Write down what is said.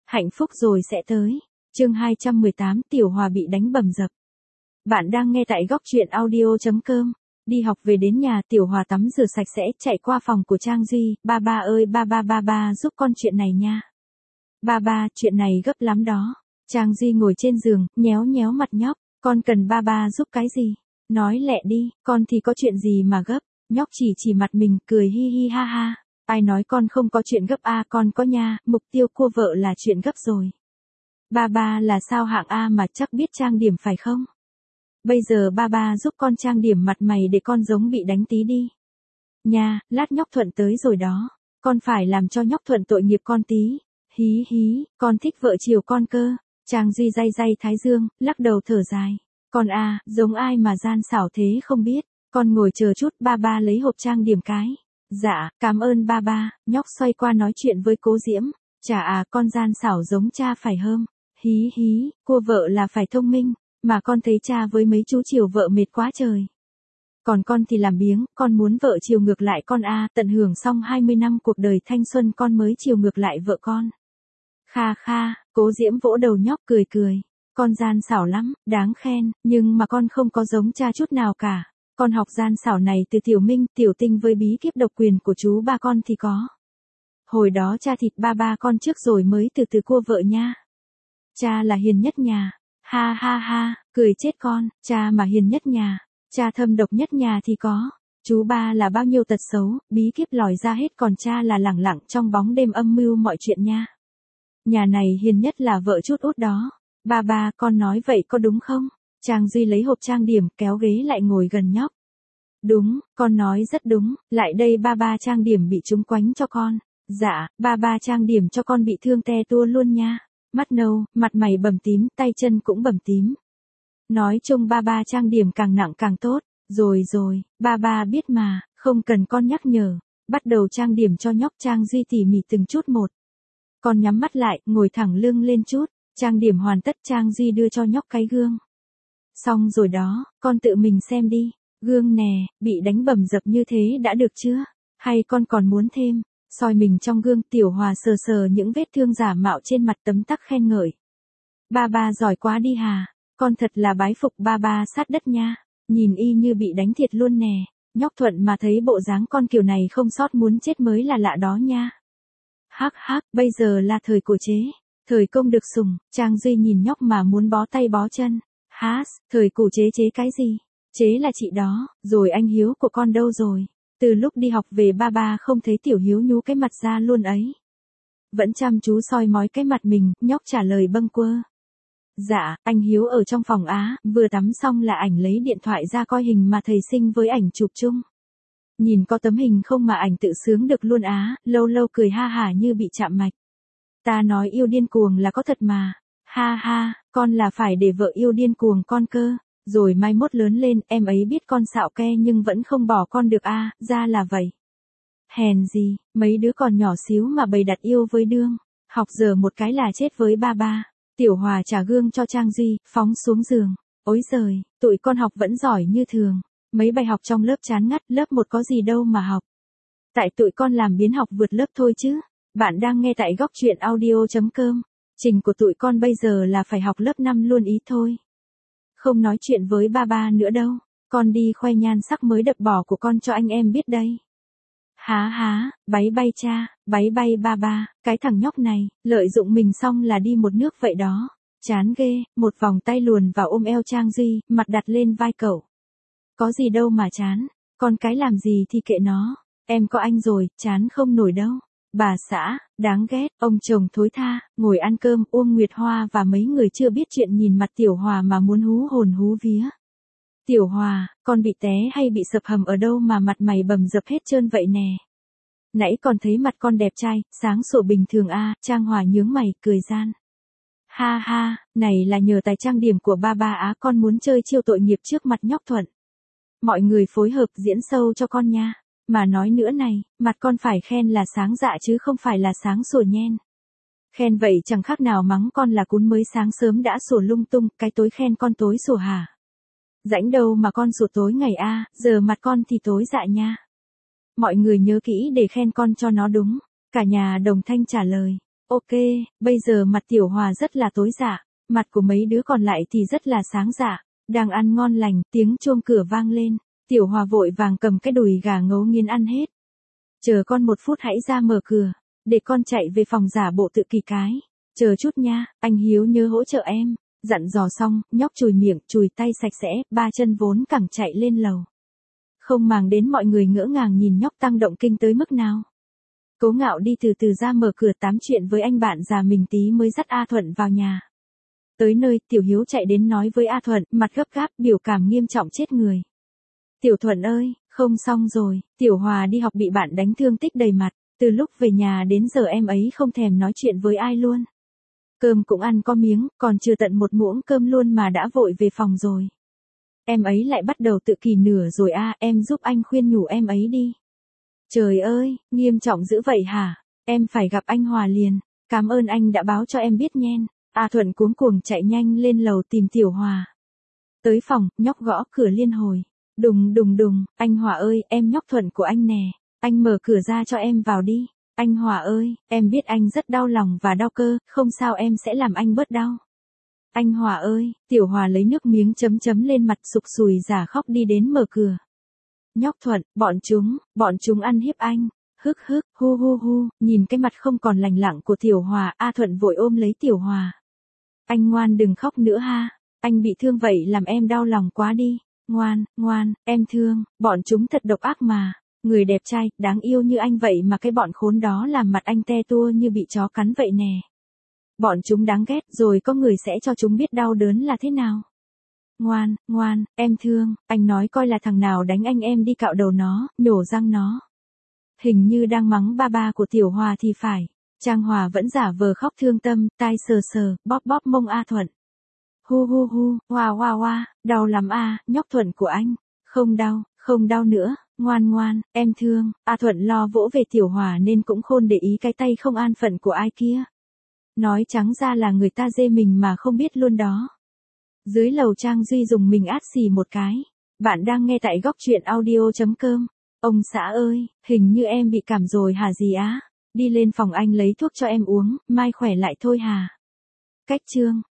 Hạnh phúc rồi sẽ tới. Chương 218 Tiểu Hòa bị đánh bầm dập. Bạn đang nghe tại góc truyện audio.com. Đi học về đến nhà, Tiểu Hòa tắm rửa sạch sẽ, chạy qua phòng của Trang Duy. Ba ba ơi, ba giúp con chuyện này nha. Ba, chuyện này gấp lắm đó. Trang Duy ngồi trên giường, nhéo nhéo mặt nhóc. Con cần ba giúp cái gì? Nói lẹ đi, con thì có chuyện gì mà gấp. Nhóc chỉ mặt mình, cười hi hi ha ha. Ai nói con không có chuyện gấp à, con có nha, mục tiêu cua vợ là chuyện gấp rồi. Ba là sao hạng A mà chắc biết trang điểm phải không? Bây giờ ba giúp con trang điểm mặt mày để con giống bị đánh tí đi. Nha, lát nhóc Thuận tới rồi đó. Con phải làm cho nhóc Thuận tội nghiệp con tí. Hí, con thích vợ chiều con cơ. Trang Duy day thái dương, lắc đầu thở dài. Con à, giống ai mà gian xảo thế không biết. Con ngồi chờ chút, ba lấy hộp trang điểm cái. Dạ, cảm ơn ba, nhóc xoay qua nói chuyện với Cố Diễm. Chà à, con gian xảo giống cha phải hơm. Hí, cua vợ là phải thông minh, mà con thấy cha với mấy chú chiều vợ mệt quá trời. Còn con thì làm biếng, con muốn vợ chiều ngược lại con à, tận hưởng xong 20 năm cuộc đời thanh xuân con mới chiều ngược lại vợ con. Kha, Cố Diễm vỗ đầu nhóc cười. Con gian xảo lắm, đáng khen, nhưng mà con không có giống cha chút nào cả. Con học gian xảo này từ Tiểu Minh, Tiểu Tinh với bí kíp độc quyền của chú ba con thì có. Hồi đó cha thịt ba con trước rồi mới từ từ cua vợ nha. Cha là hiền nhất nhà. Ha, cười chết con, cha mà hiền nhất nhà, cha thâm độc nhất nhà thì có. Chú ba là bao nhiêu tật xấu, bí kíp lòi ra hết còn cha là lẳng lặng trong bóng đêm âm mưu mọi chuyện nha. Nhà này hiền nhất là vợ chút út đó. Ba, con nói vậy có đúng không? Trang Duy lấy hộp trang điểm kéo ghế lại ngồi gần nhóc. Đúng, con nói rất đúng, lại đây ba trang điểm bị trúng quánh cho con. Dạ, ba trang điểm cho con bị thương te tua luôn nha. Mắt nâu, mặt mày bầm tím, tay chân cũng bầm tím. Nói chung ba trang điểm càng nặng càng tốt. Rồi, ba biết mà, không cần con nhắc nhở. Bắt đầu trang điểm cho nhóc. Trang Duy tỉ mỉ từng chút một. Con nhắm mắt lại, ngồi thẳng lưng lên chút. Trang điểm hoàn tất, Trang Duy đưa cho nhóc cái gương. Xong rồi đó, con tự mình xem đi. Gương nè, bị đánh bầm dập như thế đã được chưa? Hay con còn muốn thêm? Soi mình trong gương, Tiểu Hòa sờ những vết thương giả mạo trên mặt tấm tắc khen ngợi. Ba giỏi quá đi hà, con thật là bái phục ba sát đất nha. Nhìn y như bị đánh thiệt luôn nè. Nhóc Thuận mà thấy bộ dáng con kiểu này không sót muốn chết mới là lạ đó nha. Hắc, bây giờ là thời của chế. Thời công được sủng. Trang Duy nhìn nhóc mà muốn bó tay bó chân. Thời cổ chế cái gì? Chế là chị đó, rồi anh Hiếu của con đâu rồi? Từ lúc đi học về ba không thấy Tiểu Hiếu nhú cái mặt ra luôn ấy. Vẫn chăm chú soi mói cái mặt mình, nhóc trả lời bâng quơ. Dạ, anh Hiếu ở trong phòng á, vừa tắm xong là ảnh lấy điện thoại ra coi hình mà thầy sinh với ảnh chụp chung. Nhìn có tấm hình không mà ảnh tự sướng được luôn á, lâu cười ha hả như bị chạm mạch. Ta nói yêu điên cuồng là có thật mà. Ha, con là phải để vợ yêu điên cuồng con cơ. Rồi mai mốt lớn lên, em ấy biết con xạo ke nhưng vẫn không bỏ con được à, ra là vậy. Hèn gì, mấy đứa còn nhỏ xíu mà bày đặt yêu với đương. Học giờ một cái là chết với ba. Tiểu Hòa trả gương cho Trang Duy, phóng xuống giường. Ôi giời, tụi con học vẫn giỏi như thường. Mấy bài học trong lớp chán ngắt, lớp 1 có gì đâu mà học. Tại tụi con làm biến học vượt lớp thôi chứ. Bạn đang nghe tại góc truyện audio.com. Trình của tụi con bây giờ là phải học lớp 5 luôn ý thôi. Không nói chuyện với ba nữa đâu. Con đi khoe nhan sắc mới đập bỏ của con cho anh em biết đây. Há, báy bay cha, báy bay ba, cái thằng nhóc này, lợi dụng mình xong là đi một nước vậy đó. Chán ghê, một vòng tay luồn vào ôm eo Trang Duy, mặt đặt lên vai cậu. Có gì đâu mà chán, con cái làm gì thì kệ nó, em có anh rồi, chán không nổi đâu. Bà xã, đáng ghét, ông chồng thối tha, ngồi ăn cơm, Uông Nguyệt Hoa và mấy người chưa biết chuyện nhìn mặt Tiểu Hòa mà muốn hú hồn hú vía. Tiểu Hòa, con bị té hay bị sập hầm ở đâu mà mặt mày bầm dập hết trơn vậy nè? Nãy còn thấy mặt con đẹp trai, sáng sủa bình thường à, Trang Hòa nhướng mày, cười gian. Ha, này là nhờ tài trang điểm của ba á, con muốn chơi chiêu tội nghiệp trước mặt nhóc Thuận. Mọi người phối hợp diễn sâu cho con nha. Mà nói nữa này, mặt con phải khen là sáng dạ chứ không phải là sáng sủa nhen. Khen vậy chẳng khác nào mắng con là cún mới sáng sớm đã sủa lung tung, cái tối khen con tối sủa hả? Rãnh đâu mà con sủa tối ngày a, giờ mặt con thì tối dạ nha. Mọi người nhớ kỹ để khen con cho nó đúng. Cả nhà đồng thanh trả lời. Ok, bây giờ mặt Tiểu Hòa rất là tối dạ, mặt của mấy đứa còn lại thì rất là sáng dạ, đang ăn ngon lành, tiếng chuông cửa vang lên, Tiểu Hòa vội vàng cầm cái đùi gà ngấu nghiến ăn hết. Chờ con 1 phút hãy ra mở cửa, để con chạy về phòng giả bộ tự kỳ cái. Chờ chút nha, anh Hiếu nhớ hỗ trợ em. Dặn dò xong, nhóc chùi miệng, chùi tay sạch sẽ, 3 chân vốn cẳng chạy lên lầu. Không màng đến mọi người ngỡ ngàng nhìn nhóc tăng động kinh tới mức nào. Cố Ngạo đi từ từ ra mở cửa tám chuyện với anh bạn già mình tí mới dắt A Thuận vào nhà. Tới nơi, Tiểu Hiếu chạy đến nói với A Thuận, mặt gấp gáp, biểu cảm nghiêm trọng chết người. Tiểu Thuận ơi, không xong rồi, Tiểu Hòa đi học bị bạn đánh thương tích đầy mặt, từ lúc về nhà đến giờ em ấy không thèm nói chuyện với ai luôn. Cơm cũng ăn có miếng, còn chưa tận 1 muỗng cơm luôn mà đã vội về phòng rồi. Em ấy lại bắt đầu tự kỷ nửa rồi à, em giúp anh khuyên nhủ em ấy đi. Trời ơi, nghiêm trọng dữ vậy hả? Em phải gặp anh Hòa liền, cảm ơn anh đã báo cho em biết nhen. A Thuận cuống cuồng chạy nhanh lên lầu tìm Tiểu Hòa. Tới phòng, nhóc gõ cửa liên hồi. Đùng đùng đùng, anh Hòa ơi, em nhóc Thuận của anh nè. Anh mở cửa ra cho em vào đi. Anh Hòa ơi, em biết anh rất đau lòng và đau cơ, không sao em sẽ làm anh bớt đau. Anh Hòa ơi, Tiểu Hòa lấy nước miếng chấm chấm lên mặt sục sùi giả khóc đi đến mở cửa. Nhóc Thuận, bọn chúng ăn hiếp anh. Hức hức, hu hu hu, nhìn cái mặt không còn lành lặng của Tiểu Hòa, A Thuận vội ôm lấy Tiểu Hòa. Anh ngoan đừng khóc nữa ha, anh bị thương vậy làm em đau lòng quá đi. Ngoan, ngoan, em thương, bọn chúng thật độc ác mà. Người đẹp trai, đáng yêu như anh vậy mà cái bọn khốn đó làm mặt anh te tua như bị chó cắn vậy nè. Bọn chúng đáng ghét rồi có người sẽ cho chúng biết đau đớn là thế nào. Ngoan, ngoan, em thương, anh nói coi là thằng nào đánh anh em đi cạo đầu nó, nhổ răng nó. Hình như đang mắng ba ba của Tiểu Hòa thì phải. Trang Hòa vẫn giả vờ khóc thương tâm, tai sờ sờ, bóp bóp mông A Thuận. Hu hu hu, hoa hoa hoa, đau lắm à, nhóc Thuận của anh. Không đau nữa, ngoan ngoan, em thương. A Thuận lo vỗ về Tiểu Hòa nên cũng khôn để ý cái tay không an phận của ai kia. Nói trắng ra là người ta dê mình mà không biết luôn đó. Dưới lầu Trang Duy dùng mình át xì một cái. Bạn đang nghe tại góc truyện audio.com. Ông xã ơi, hình như em bị cảm rồi hả gì á? Đi lên phòng anh lấy thuốc cho em uống, mai khỏe lại thôi hà. Cách chương.